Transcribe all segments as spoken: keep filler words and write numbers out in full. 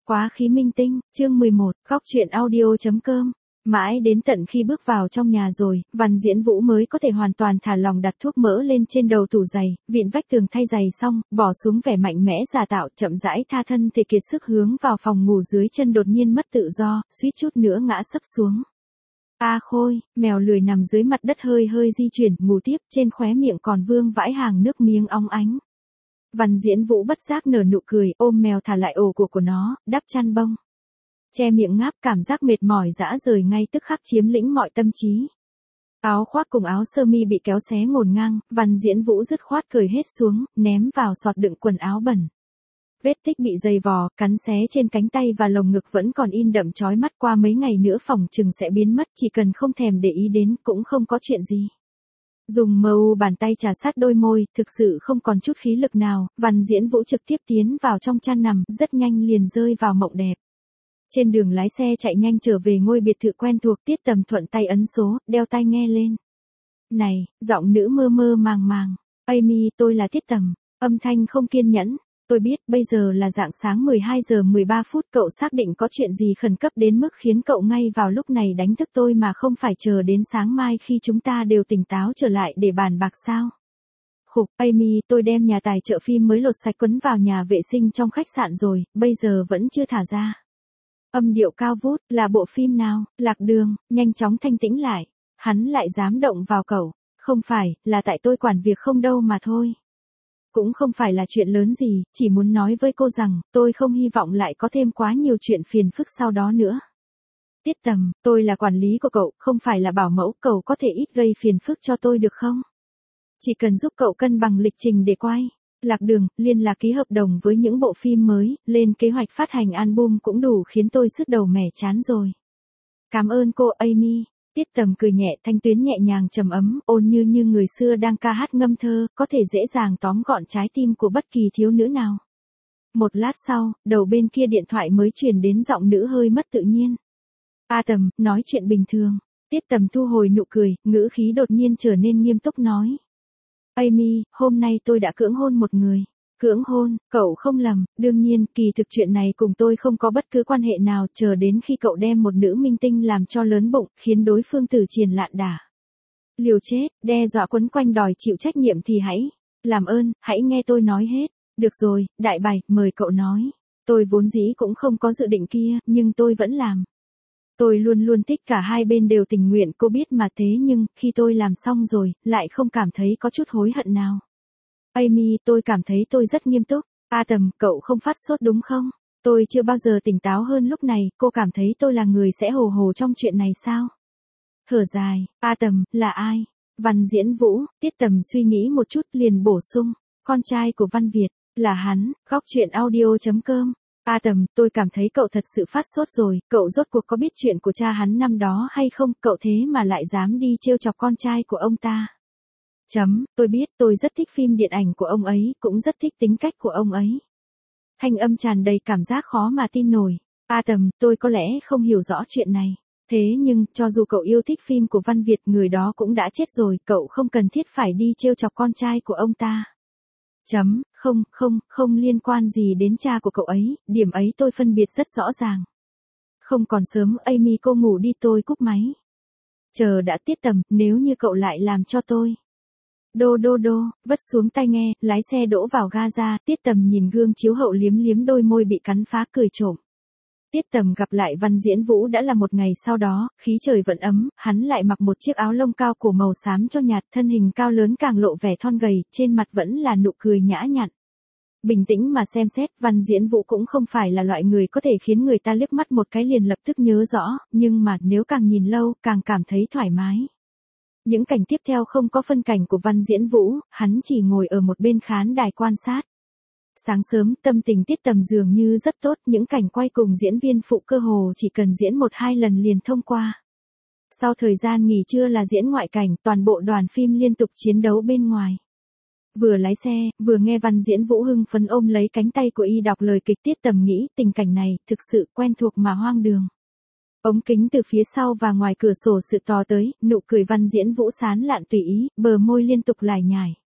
Quá khí minh tinh, chương mười một, góc truyện audio chấm com. Mãi đến tận khi bước vào trong nhà rồi, Văn Diễn Vũ mới có thể hoàn toàn thả lòng đặt thuốc mỡ lên trên đầu tủ giày, vịn vách tường thay giày xong, bỏ xuống vẻ mạnh mẽ giả tạo, chậm rãi tha thân thể kiệt sức hướng vào phòng ngủ dưới chân đột nhiên mất tự do, suýt chút nữa ngã sấp xuống. A Khôi, mèo lười nằm dưới mặt đất hơi hơi di chuyển, ngủ tiếp, trên khóe miệng còn vương vãi hàng nước miếng óng ánh. Văn Diễn Vũ bất giác nở nụ cười, ôm mèo thả lại ổ của của nó, đắp chăn bông. Che miệng ngáp, cảm giác mệt mỏi dã rời ngay tức khắc chiếm lĩnh mọi tâm trí. Áo khoác cùng áo sơ mi bị kéo xé ngổn ngang, Văn Diễn Vũ dứt khoát cởi hết xuống, ném vào sọt đựng quần áo bẩn. Vết tích bị dày vò, cắn xé trên cánh tay và lồng ngực vẫn còn in đậm chói mắt, qua mấy ngày nữa phòng chừng sẽ biến mất, chỉ cần không thèm để ý đến cũng không có chuyện gì. Dùng mờ u bàn tay trà sát đôi môi, thực sự không còn chút khí lực nào, Văn Diễn Vũ trực tiếp tiến vào trong chăn nằm, rất nhanh liền rơi vào mộng đẹp. Trên đường lái xe chạy nhanh trở về ngôi biệt thự quen thuộc, Tiết Tầm thuận tay ấn số, đeo tai nghe lên. Này, giọng nữ mơ mơ màng màng. Amy, tôi là Tiết Tầm. Âm thanh không kiên nhẫn. Tôi biết, bây giờ là rạng sáng mười hai giờ mười ba phút, cậu xác định có chuyện gì khẩn cấp đến mức khiến cậu ngay vào lúc này đánh thức tôi mà không phải chờ đến sáng mai khi chúng ta đều tỉnh táo trở lại để bàn bạc sao? Khục, Amy, tôi đem nhà tài trợ phim mới lột sạch quấn vào nhà vệ sinh trong khách sạn rồi, bây giờ vẫn chưa thả ra. Âm điệu cao vút, là bộ phim nào? Lạc Đường, nhanh chóng thanh tĩnh lại. Hắn lại dám động vào cậu. Không phải, là tại tôi quản việc không đâu mà thôi. Cũng không phải là chuyện lớn gì, chỉ muốn nói với cô rằng, tôi không hy vọng lại có thêm quá nhiều chuyện phiền phức sau đó nữa. Tiết Tầm, tôi là quản lý của cậu, không phải là bảo mẫu, cậu có thể ít gây phiền phức cho tôi được không? Chỉ cần giúp cậu cân bằng lịch trình để quay. Lạc Đường, liên lạc ký hợp đồng với những bộ phim mới, lên kế hoạch phát hành album cũng đủ khiến tôi sứt đầu mẻ chán rồi. Cảm ơn cô, Amy. Tiết Tầm cười nhẹ, thanh tuyến nhẹ nhàng trầm ấm, ôn như như người xưa đang ca hát ngâm thơ, có thể dễ dàng tóm gọn trái tim của bất kỳ thiếu nữ nào. Một lát sau, đầu bên kia điện thoại mới truyền đến giọng nữ hơi mất tự nhiên. A Tầm, nói chuyện bình thường. Tiết Tầm thu hồi nụ cười, ngữ khí đột nhiên trở nên nghiêm túc nói. Amy, hôm nay tôi đã cưỡng hôn một người. Cưỡng hôn, cậu không lầm, đương nhiên, kỳ thực chuyện này cùng tôi không có bất cứ quan hệ nào, chờ đến khi cậu đem một nữ minh tinh làm cho lớn bụng, khiến đối phương tử triền lạn đả. Liều chết, đe dọa quấn quanh đòi chịu trách nhiệm thì hãy, làm ơn, hãy nghe tôi nói hết. Được rồi, đại bày, mời cậu nói. Tôi vốn dĩ cũng không có dự định kia, nhưng tôi vẫn làm. Tôi luôn luôn thích cả hai bên đều tình nguyện, cô biết mà, thế nhưng, khi tôi làm xong rồi, lại không cảm thấy có chút hối hận nào. Amy, tôi cảm thấy tôi rất nghiêm túc. A Tầm, cậu không phát sốt đúng không? Tôi chưa bao giờ tỉnh táo hơn lúc này, cô cảm thấy tôi là người sẽ hồ hồ trong chuyện này sao? Thở dài, A Tầm, là ai? Văn Diễn Vũ. Tiết Tầm suy nghĩ một chút liền bổ sung, con trai của Văn Việt, là hắn. Góc truyện audio chấm com. A Tầm, tôi cảm thấy cậu thật sự phát sốt rồi, cậu rốt cuộc có biết chuyện của cha hắn năm đó hay không, cậu thế mà lại dám đi trêu chọc con trai của ông ta. Chấm, tôi biết, tôi rất thích phim điện ảnh của ông ấy, cũng rất thích tính cách của ông ấy. Thanh âm tràn đầy cảm giác khó mà tin nổi. A Tầm, tôi có lẽ không hiểu rõ chuyện này. Thế nhưng, cho dù cậu yêu thích phim của Văn Việt, người đó cũng đã chết rồi, cậu không cần thiết phải đi trêu chọc con trai của ông ta. Chấm, không, không, không liên quan gì đến cha của cậu ấy, điểm ấy tôi phân biệt rất rõ ràng. Không còn sớm, Amy, cô ngủ đi, tôi cúp máy. Chờ đã. Tiết Tầm, nếu như cậu lại làm cho tôi. Đô đô đô, vất xuống tai nghe, lái xe đỗ vào Gaza, Tiết Tầm nhìn gương chiếu hậu liếm liếm đôi môi bị cắn phá, cười trộm. Tiết Tầm gặp lại Văn Diễn Vũ đã là một ngày sau đó, khí trời vẫn ấm, hắn lại mặc một chiếc áo lông cao cổ màu xám cho nhạt, thân hình cao lớn càng lộ vẻ thon gầy, trên mặt vẫn là nụ cười nhã nhặn. Bình tĩnh mà xem xét, Văn Diễn Vũ cũng không phải là loại người có thể khiến người ta liếc mắt một cái liền lập tức nhớ rõ, nhưng mà nếu càng nhìn lâu, càng cảm thấy thoải mái. Những cảnh tiếp theo không có phân cảnh của Văn Diễn Vũ, hắn chỉ ngồi ở một bên khán đài quan sát. Sáng sớm, tâm tình Tiết Tầm dường như rất tốt, những cảnh quay cùng diễn viên phụ cơ hồ chỉ cần diễn một hai lần liền thông qua. Sau thời gian nghỉ trưa là diễn ngoại cảnh, toàn bộ đoàn phim liên tục chiến đấu bên ngoài. Vừa lái xe, vừa nghe Văn Diễn Vũ hưng phấn ôm lấy cánh tay của y đọc lời kịch, Tiết Tầm nghĩ, tình cảnh này, thực sự quen thuộc mà hoang đường. Ống kính từ phía sau và ngoài cửa sổ sự tò tới, nụ cười Văn Diễn Vũ sán lạn tùy ý, bờ môi liên tục lải nhải.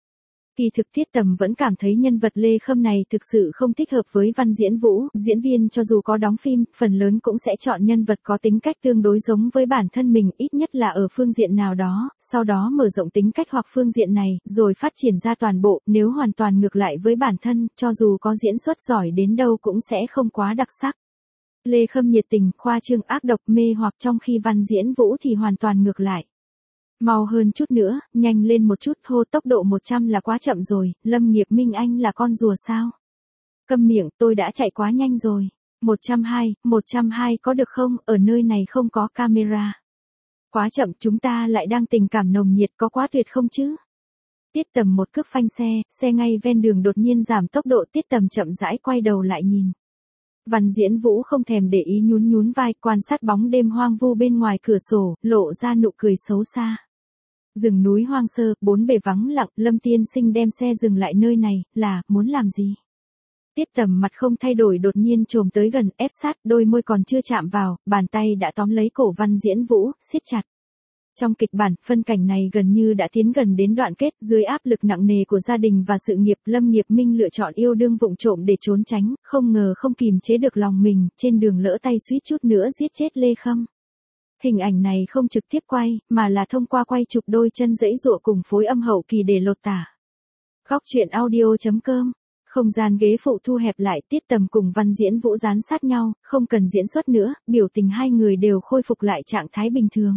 Kỳ thực Tiết Tầm vẫn cảm thấy nhân vật Lê Khâm này thực sự không thích hợp với Văn Diễn Vũ, diễn viên cho dù có đóng phim, phần lớn cũng sẽ chọn nhân vật có tính cách tương đối giống với bản thân mình, ít nhất là ở phương diện nào đó, sau đó mở rộng tính cách hoặc phương diện này, rồi phát triển ra toàn bộ, nếu hoàn toàn ngược lại với bản thân, cho dù có diễn xuất giỏi đến đâu cũng sẽ không quá đặc sắc. Lê Khâm nhiệt tình, khoa trương ác độc mê hoặc, trong khi Văn Diễn Vũ thì hoàn toàn ngược lại. Mau hơn chút nữa, nhanh lên một chút, hô tốc độ một trăm là quá chậm rồi, Lâm Nghiệp Minh anh là con rùa sao? Câm miệng, tôi đã chạy quá nhanh rồi. một trăm hai, một trăm hai có được không, ở nơi này không có camera. Quá chậm, chúng ta lại đang tình cảm nồng nhiệt, có quá tuyệt không chứ? Tiết Tầm một cước phanh xe, xe ngay ven đường đột nhiên giảm tốc độ, Tiết Tầm chậm rãi quay đầu lại nhìn. Văn Diễn Vũ không thèm để ý, nhún nhún vai, quan sát bóng đêm hoang vu bên ngoài cửa sổ, lộ ra nụ cười xấu xa. Rừng núi hoang sơ, bốn bề vắng lặng, Lâm tiên sinh đem xe dừng lại nơi này, là, muốn làm gì? Tiết Tầm mặt không thay đổi đột nhiên chồm tới gần, ép sát, đôi môi còn chưa chạm vào, bàn tay đã tóm lấy cổ Văn Diễn Vũ, siết chặt. Trong kịch bản, phân cảnh này gần như đã tiến gần đến đoạn kết, dưới áp lực nặng nề của gia đình và sự nghiệp, Lâm Nghiệp Minh lựa chọn yêu đương vụng trộm để trốn tránh, không ngờ không kìm chế được lòng mình, trên đường lỡ tay suýt chút nữa giết chết Lê Khâm. Hình ảnh này không trực tiếp quay, mà là thông qua quay chụp đôi chân giãy giụa cùng phối âm hậu kỳ để lột tả. Góc truyện audio chấm com. Không gian ghế phụ thu hẹp lại, Tiết Tầm cùng Văn Diễn Vũ dán sát nhau, không cần diễn xuất nữa, biểu tình hai người đều khôi phục lại trạng thái bình thường.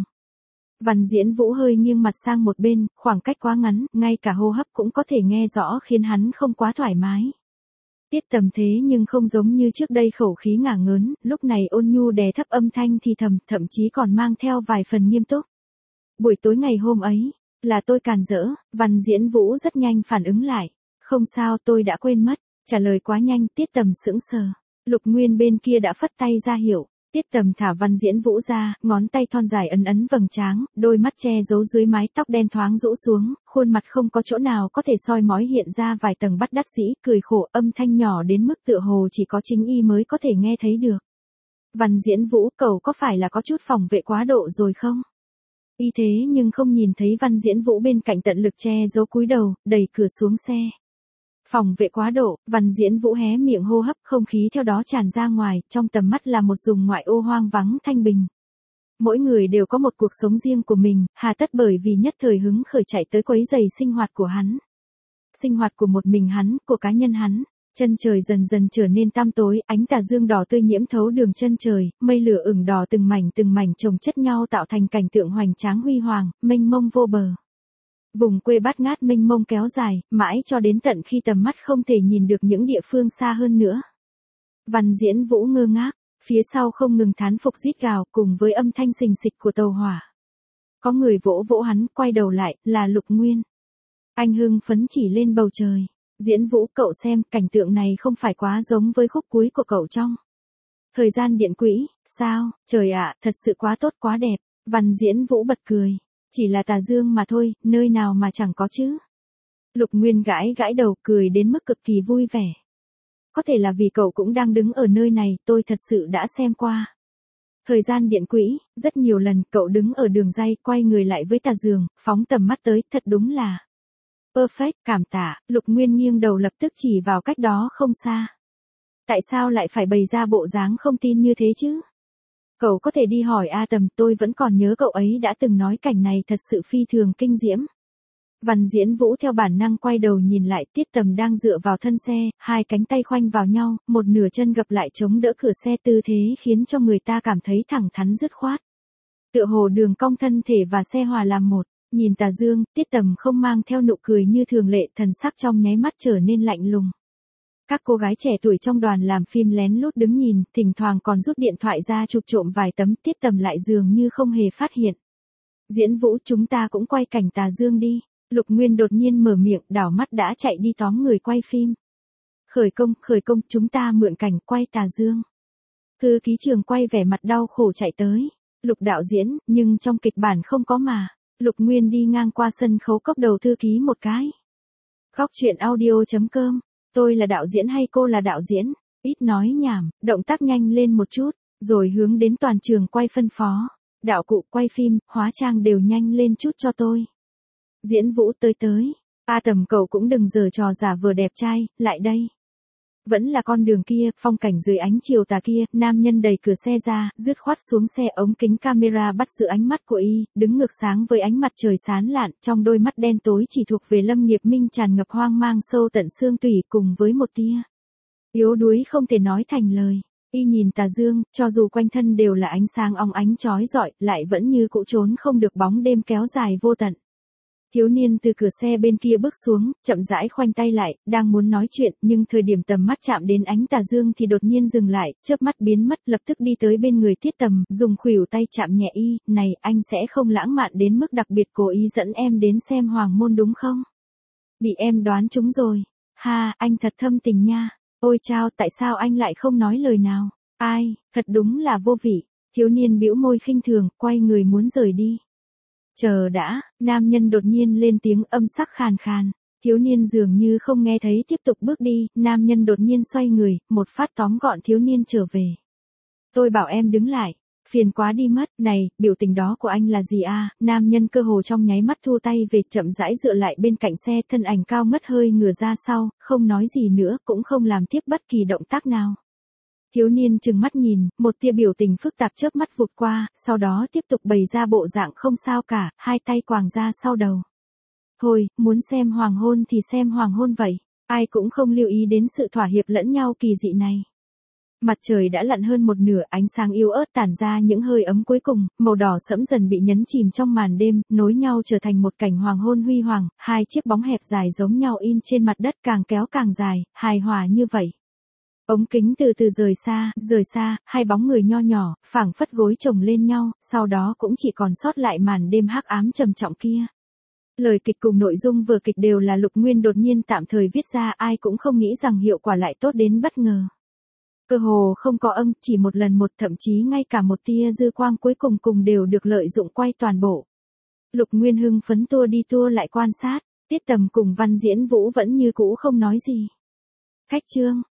Văn Diễn Vũ hơi nghiêng mặt sang một bên, khoảng cách quá ngắn, ngay cả hô hấp cũng có thể nghe rõ khiến hắn không quá thoải mái. Tiết Tầm thế nhưng không giống như trước đây khẩu khí ngả ngớn, lúc này ôn nhu đè thấp âm thanh thì thầm, thậm chí còn mang theo vài phần nghiêm túc. Buổi tối ngày hôm ấy, là tôi càn rỡ, Văn Diễn Vũ rất nhanh phản ứng lại. Không sao, tôi đã quên mất, trả lời quá nhanh, Tiết Tầm sững sờ. Lục Nguyên bên kia đã phất tay ra hiệu. Tiết Tầm thả Văn Diễn Vũ ra, ngón tay thon dài ấn ấn vầng trán, đôi mắt che giấu dưới mái tóc đen thoáng rũ xuống, khuôn mặt không có chỗ nào có thể soi mói hiện ra vài tầng bất đắc dĩ, cười khổ, âm thanh nhỏ đến mức tựa hồ chỉ có chính y mới có thể nghe thấy được. Văn Diễn Vũ, cậu có phải là có chút phòng vệ quá độ rồi không? Y thế nhưng không nhìn thấy Văn Diễn Vũ bên cạnh tận lực che giấu cúi đầu, đẩy cửa xuống xe. Phòng vệ quá độ, Văn Diễn Vũ hé miệng hô hấp, không khí theo đó tràn ra ngoài, trong tầm mắt là một vùng ngoại ô hoang vắng thanh bình. Mỗi người đều có một cuộc sống riêng của mình, hà tất bởi vì nhất thời hứng khởi chạy tới quấy rầy sinh hoạt của hắn. Sinh hoạt của một mình hắn, của cá nhân hắn. Chân trời dần dần trở nên tăm tối, ánh tà dương đỏ tươi nhiễm thấu đường chân trời, mây lửa ửng đỏ từng mảnh từng mảnh chồng chất nhau tạo thành cảnh tượng hoành tráng huy hoàng, mênh mông vô bờ. Vùng quê bát ngát mênh mông kéo dài, mãi cho đến tận khi tầm mắt không thể nhìn được những địa phương xa hơn nữa. Văn Diễn Vũ ngơ ngác, phía sau không ngừng thán phục rít gào cùng với âm thanh xình xịch của tàu hỏa. Có người vỗ vỗ hắn, quay đầu lại, là Lục Nguyên. Anh hưng phấn chỉ lên bầu trời. Diễn Vũ, cậu xem, cảnh tượng này không phải quá giống với khúc cuối của cậu trong Thời gian điện quỹ, sao, trời ạ, thật sự quá tốt quá đẹp. Văn Diễn Vũ bật cười. Chỉ là tà dương mà thôi, nơi nào mà chẳng có chứ. Lục Nguyên gãi gãi đầu, cười đến mức cực kỳ vui vẻ. Có thể là vì cậu cũng đang đứng ở nơi này, tôi thật sự đã xem qua. Thời gian điện quỹ, rất nhiều lần cậu đứng ở đường ray, quay người lại với tà dương, phóng tầm mắt tới, thật đúng là perfect, cảm tạ. Lục Nguyên nghiêng đầu lập tức chỉ vào cách đó không xa. Tại sao lại phải bày ra bộ dáng không tin như thế chứ? Cậu có thể đi hỏi A Tầm, tôi vẫn còn nhớ cậu ấy đã từng nói cảnh này thật sự phi thường kinh diễm. Văn Diễn Vũ theo bản năng quay đầu nhìn lại, Tiết Tầm đang dựa vào thân xe, hai cánh tay khoanh vào nhau, một nửa chân gập lại chống đỡ cửa xe, tư thế khiến cho người ta cảm thấy thẳng thắn dứt khoát. Tựa hồ đường cong thân thể và xe hòa làm một. Nhìn tà dương, Tiết Tầm không mang theo nụ cười như thường lệ, thần sắc trong nháy mắt trở nên lạnh lùng. Các cô gái trẻ tuổi trong đoàn làm phim lén lút đứng nhìn, thỉnh thoảng còn rút điện thoại ra chụp trộm vài tấm, Tiết Tầm lại dường như không hề phát hiện. Diễn Vũ, chúng ta cũng quay cảnh tà dương đi. Lục Nguyên đột nhiên mở miệng, đảo mắt đã chạy đi tóm người quay phim. Khởi công, khởi công, chúng ta mượn cảnh quay tà dương. Thư ký trường quay vẻ mặt đau khổ chạy tới. Lục đạo diễn, nhưng trong kịch bản không có mà. Lục Nguyên đi ngang qua sân khấu cốc đầu thư ký một cái. Góc truyện audio chấm com. Tôi là đạo diễn hay cô là đạo diễn? Ít nói nhảm, động tác nhanh lên một chút, rồi hướng đến toàn trường quay phân phó. Đạo cụ, quay phim, hóa trang đều nhanh lên chút cho tôi. Diễn Vũ tới tới. A Tầm cậu cũng đừng giở trò giả vờ đẹp trai, lại đây. Vẫn là con đường kia, phong cảnh dưới ánh chiều tà kia, nam nhân đẩy cửa xe ra, dứt khoát xuống xe, ống kính camera bắt giữ ánh mắt của y, đứng ngược sáng với ánh mặt trời sáng lạn, trong đôi mắt đen tối chỉ thuộc về Lâm Nghiệp Minh tràn ngập hoang mang sâu tận xương tủy cùng với một tia yếu đuối không thể nói thành lời. Y nhìn tà dương, cho dù quanh thân đều là ánh sáng óng ánh chói rọi, lại vẫn như cũ trốn không được bóng đêm kéo dài vô tận. Thiếu niên từ cửa xe bên kia bước xuống, chậm rãi khoanh tay lại, đang muốn nói chuyện, nhưng thời điểm tầm mắt chạm đến ánh tà dương thì đột nhiên dừng lại, chớp mắt biến mất, lập tức đi tới bên người Tiết Tầm, dùng khuỷu tay chạm nhẹ y, này, anh sẽ không lãng mạn đến mức đặc biệt cố ý dẫn em đến xem hoàng môn đúng không? Bị em đoán trúng rồi. Ha, anh thật thâm tình nha. Ôi chao, tại sao anh lại không nói lời nào? Ai, thật đúng là vô vị. Thiếu niên bĩu môi khinh thường, quay người muốn rời đi. Chờ đã, nam nhân đột nhiên lên tiếng âm sắc khàn khàn. Thiếu niên dường như không nghe thấy tiếp tục bước đi, nam nhân đột nhiên xoay người, một phát tóm gọn thiếu niên trở về. Tôi bảo em đứng lại, phiền quá đi mất, này, biểu tình đó của anh là gì à? Nam nhân cơ hồ trong nháy mắt thu tay về, chậm rãi dựa lại bên cạnh xe, thân ảnh cao ngất hơi ngửa ra sau, không nói gì nữa, cũng không làm tiếp bất kỳ động tác nào. Thiếu niên trừng mắt nhìn, một tia biểu tình phức tạp chớp mắt vụt qua, sau đó tiếp tục bày ra bộ dạng không sao cả, hai tay quàng ra sau đầu. Thôi, muốn xem hoàng hôn thì xem hoàng hôn vậy, ai cũng không lưu ý đến sự thỏa hiệp lẫn nhau kỳ dị này. Mặt trời đã lặn hơn một nửa, ánh sáng yếu ớt tản ra những hơi ấm cuối cùng, màu đỏ sẫm dần bị nhấn chìm trong màn đêm, nối nhau trở thành một cảnh hoàng hôn huy hoàng, hai chiếc bóng hẹp dài giống nhau in trên mặt đất càng kéo càng dài, hài hòa như vậy. Ống kính từ từ rời xa, rời xa, hai bóng người nho nhỏ, phảng phất gối chồng lên nhau, sau đó cũng chỉ còn sót lại màn đêm hắc ám trầm trọng kia. Lời kịch cùng nội dung vở kịch đều là Lục Nguyên đột nhiên tạm thời viết ra, ai cũng không nghĩ rằng hiệu quả lại tốt đến bất ngờ. Cơ hồ không có âm, chỉ một lần một, thậm chí ngay cả một tia dư quang cuối cùng cùng đều được lợi dụng quay toàn bộ. Lục Nguyên hưng phấn tua đi tua lại quan sát, Tiết Tầm cùng Văn Diễn Vũ vẫn như cũ không nói gì. Khách trương,